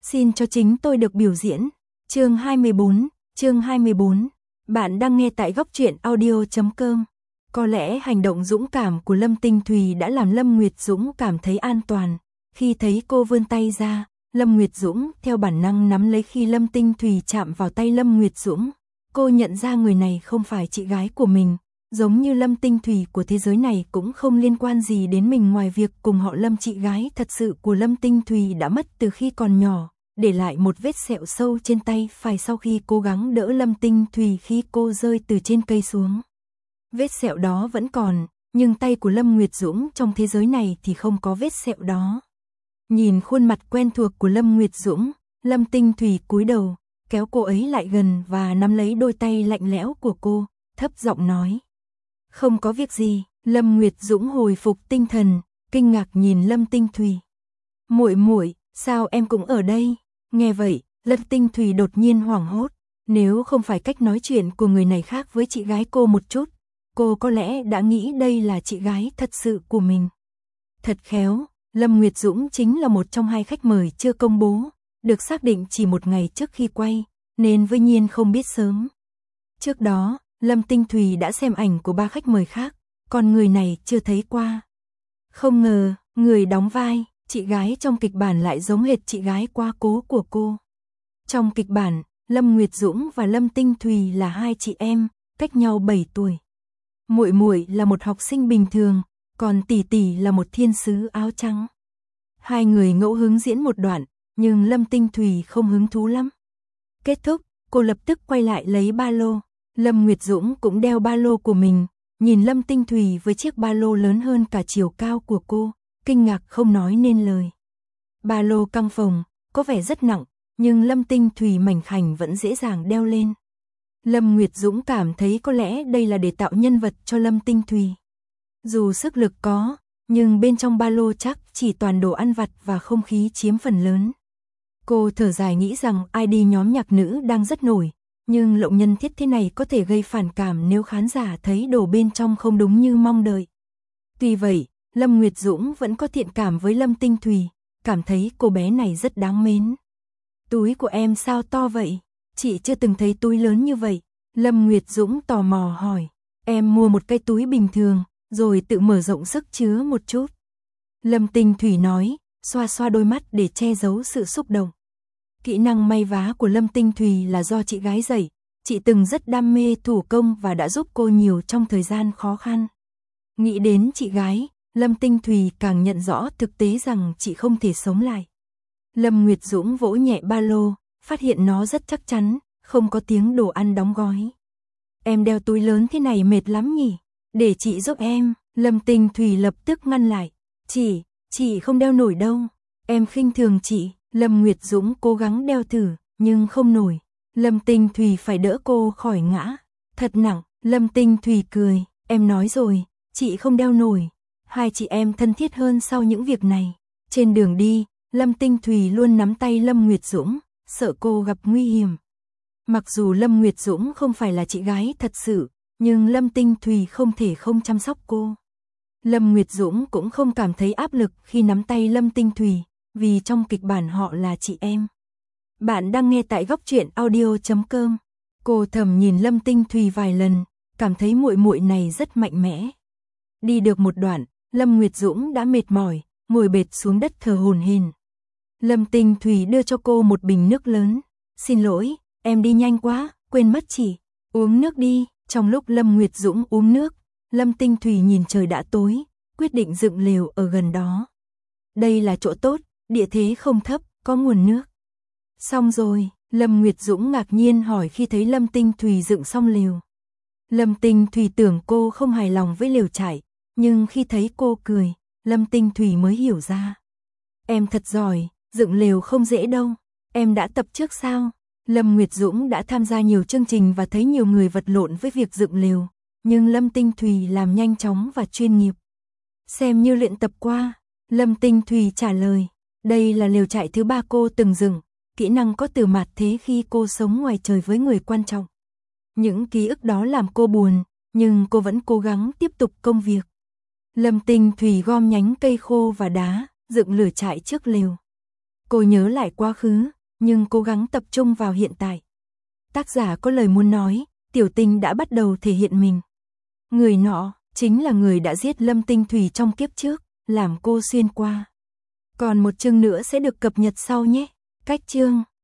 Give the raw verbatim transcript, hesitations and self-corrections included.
Xin cho chính tôi được biểu diễn. Chương hai mươi bốn, chương hai mươi bốn. Bạn đang nghe tại góc truyện audio chấm com. Có lẽ hành động dũng cảm của Lâm Tinh Thùy đã làm Lâm Nguyệt Dũng cảm thấy an toàn. Khi thấy cô vươn tay ra, Lâm Nguyệt Dũng theo bản năng nắm lấy. Khi Lâm Tinh Thùy chạm vào tay Lâm Nguyệt Dũng, cô nhận ra người này không phải chị gái của mình. Giống như Lâm Tinh Thùy của thế giới này cũng không liên quan gì đến mình ngoài việc cùng họ Lâm. Chị gái thật sự của Lâm Tinh Thùy đã mất từ khi còn nhỏ, để lại một vết sẹo sâu trên tay phải sau khi cố gắng đỡ Lâm Tinh Thùy khi cô rơi từ trên cây xuống. Vết sẹo đó vẫn còn, nhưng tay của Lâm Nguyệt Dũng trong thế giới này thì không có vết sẹo đó. Nhìn khuôn mặt quen thuộc của Lâm Nguyệt Dũng, Lâm Tinh Thùy cúi đầu, kéo cô ấy lại gần và nắm lấy đôi tay lạnh lẽo của cô, thấp giọng nói. Không có việc gì. Lâm Nguyệt Dũng hồi phục tinh thần, kinh ngạc nhìn Lâm Tinh Thùy. Muội muội, sao em cũng ở đây? Nghe vậy, Lâm Tinh Thùy đột nhiên hoảng hốt. Nếu không phải cách nói chuyện của người này khác với chị gái cô một chút, cô có lẽ đã nghĩ đây là chị gái thật sự của mình. Thật khéo, Lâm Nguyệt Dũng chính là một trong hai khách mời chưa công bố, được xác định chỉ một ngày trước khi quay, nên Vinh Nhiên không biết sớm. Trước đó, Lâm Tinh Thùy đã xem ảnh của ba khách mời khác, còn người này chưa thấy qua. Không ngờ, người đóng vai, chị gái trong kịch bản lại giống hệt chị gái quá cố của cô. Trong kịch bản, Lâm Nguyệt Dũng và Lâm Tinh Thùy là hai chị em, cách nhau bảy tuổi. Muội muội là một học sinh bình thường, còn tỷ tỷ là một thiên sứ áo trắng. Hai người ngẫu hứng diễn một đoạn, nhưng Lâm Tinh Thùy không hứng thú lắm. Kết thúc, cô lập tức quay lại lấy ba lô. Lâm Nguyệt Dũng cũng đeo ba lô của mình, nhìn Lâm Tinh Thùy với chiếc ba lô lớn hơn cả chiều cao của cô, kinh ngạc không nói nên lời. Ba lô căng phồng, có vẻ rất nặng, nhưng Lâm Tinh Thùy mảnh khảnh vẫn dễ dàng đeo lên. Lâm Nguyệt Dũng cảm thấy có lẽ đây là để tạo nhân vật cho Lâm Tinh Thùy. Dù sức lực có, nhưng bên trong ba lô chắc chỉ toàn đồ ăn vặt và không khí chiếm phần lớn. Cô thở dài nghĩ rằng i đê nhóm nhạc nữ đang rất nổi, nhưng lộng nhân thiết thế này có thể gây phản cảm nếu khán giả thấy đồ bên trong không đúng như mong đợi. Tuy vậy, Lâm Nguyệt Dũng vẫn có thiện cảm với Lâm Tinh Thùy, cảm thấy cô bé này rất đáng mến. Túi của em sao to vậy? Chị chưa từng thấy túi lớn như vậy. Lâm Nguyệt Dũng tò mò hỏi. Em mua một cái túi bình thường, rồi tự mở rộng sức chứa một chút. Lâm Tinh Thùy nói, xoa xoa đôi mắt để che giấu sự xúc động. Kỹ năng may vá của Lâm Tinh Thùy là do chị gái dạy, chị từng rất đam mê thủ công và đã giúp cô nhiều trong thời gian khó khăn. Nghĩ đến chị gái, Lâm Tinh Thùy càng nhận rõ thực tế rằng chị không thể sống lại. Lâm Nguyệt Dũng vỗ nhẹ ba lô, phát hiện nó rất chắc chắn, không có tiếng đồ ăn đóng gói. Em đeo túi lớn thế này mệt lắm nhỉ? Để chị giúp em. Lâm Tinh Thùy lập tức ngăn lại. Chị, chị không đeo nổi đâu. Em khinh thường chị. Lâm Nguyệt Dũng cố gắng đeo thử, nhưng không nổi. Lâm Tinh Thùy phải đỡ cô khỏi ngã. Thật nặng. Lâm Tinh Thùy cười. Em nói rồi, chị không đeo nổi. Hai chị em thân thiết hơn sau những việc này. Trên đường đi, Lâm Tinh Thùy luôn nắm tay Lâm Nguyệt Dũng, sợ cô gặp nguy hiểm. Mặc dù Lâm Nguyệt Dũng không phải là chị gái thật sự, nhưng Lâm Tinh Thùy không thể không chăm sóc cô. Lâm Nguyệt Dũng cũng không cảm thấy áp lực khi nắm tay Lâm Tinh Thùy, vì trong kịch bản họ là chị em. Bạn đang nghe tại góc truyện audio chấm com. Cô thầm nhìn Lâm Tinh Thùy vài lần, cảm thấy muội muội này rất mạnh mẽ. Đi được một đoạn, Lâm Nguyệt Dũng đã mệt mỏi, ngồi bệt xuống đất thở hổn hển. Lâm Tinh Thùy đưa cho cô một bình nước lớn. Xin lỗi, em đi nhanh quá, quên mất chị. Uống nước đi. Trong lúc Lâm Nguyệt Dũng uống nước, Lâm Tinh Thùy nhìn trời đã tối, quyết định dựng lều ở gần đó. Đây là chỗ tốt, địa thế không thấp, có nguồn nước. Xong rồi, Lâm Nguyệt Dũng ngạc nhiên hỏi khi thấy Lâm Tinh Thùy dựng xong lều. Lâm Tinh Thùy tưởng cô không hài lòng với lều trại, nhưng khi thấy cô cười, Lâm Tinh Thùy mới hiểu ra. Em thật giỏi, dựng lều không dễ đâu. Em đã tập trước sao? Lâm Nguyệt Dũng đã tham gia nhiều chương trình và thấy nhiều người vật lộn với việc dựng lều, nhưng Lâm Tinh Thùy làm nhanh chóng và chuyên nghiệp. Xem như luyện tập qua. Lâm Tinh Thùy trả lời. Đây là lều trại thứ ba cô từng dựng, kỹ năng có từ mạt thế khi cô sống ngoài trời với người quan trọng. Những ký ức đó làm cô buồn, nhưng cô vẫn cố gắng tiếp tục công việc. Lâm Tinh Thùy gom nhánh cây khô và đá, dựng lửa trại trước lều. Cô nhớ lại quá khứ, nhưng cố gắng tập trung vào hiện tại. Tác giả có lời muốn nói, Tiểu Tinh đã bắt đầu thể hiện mình. Người nọ, chính là người đã giết Lâm Tinh Thủy trong kiếp trước, làm cô xuyên qua. Còn một chương nữa sẽ được cập nhật sau nhé. Cách chương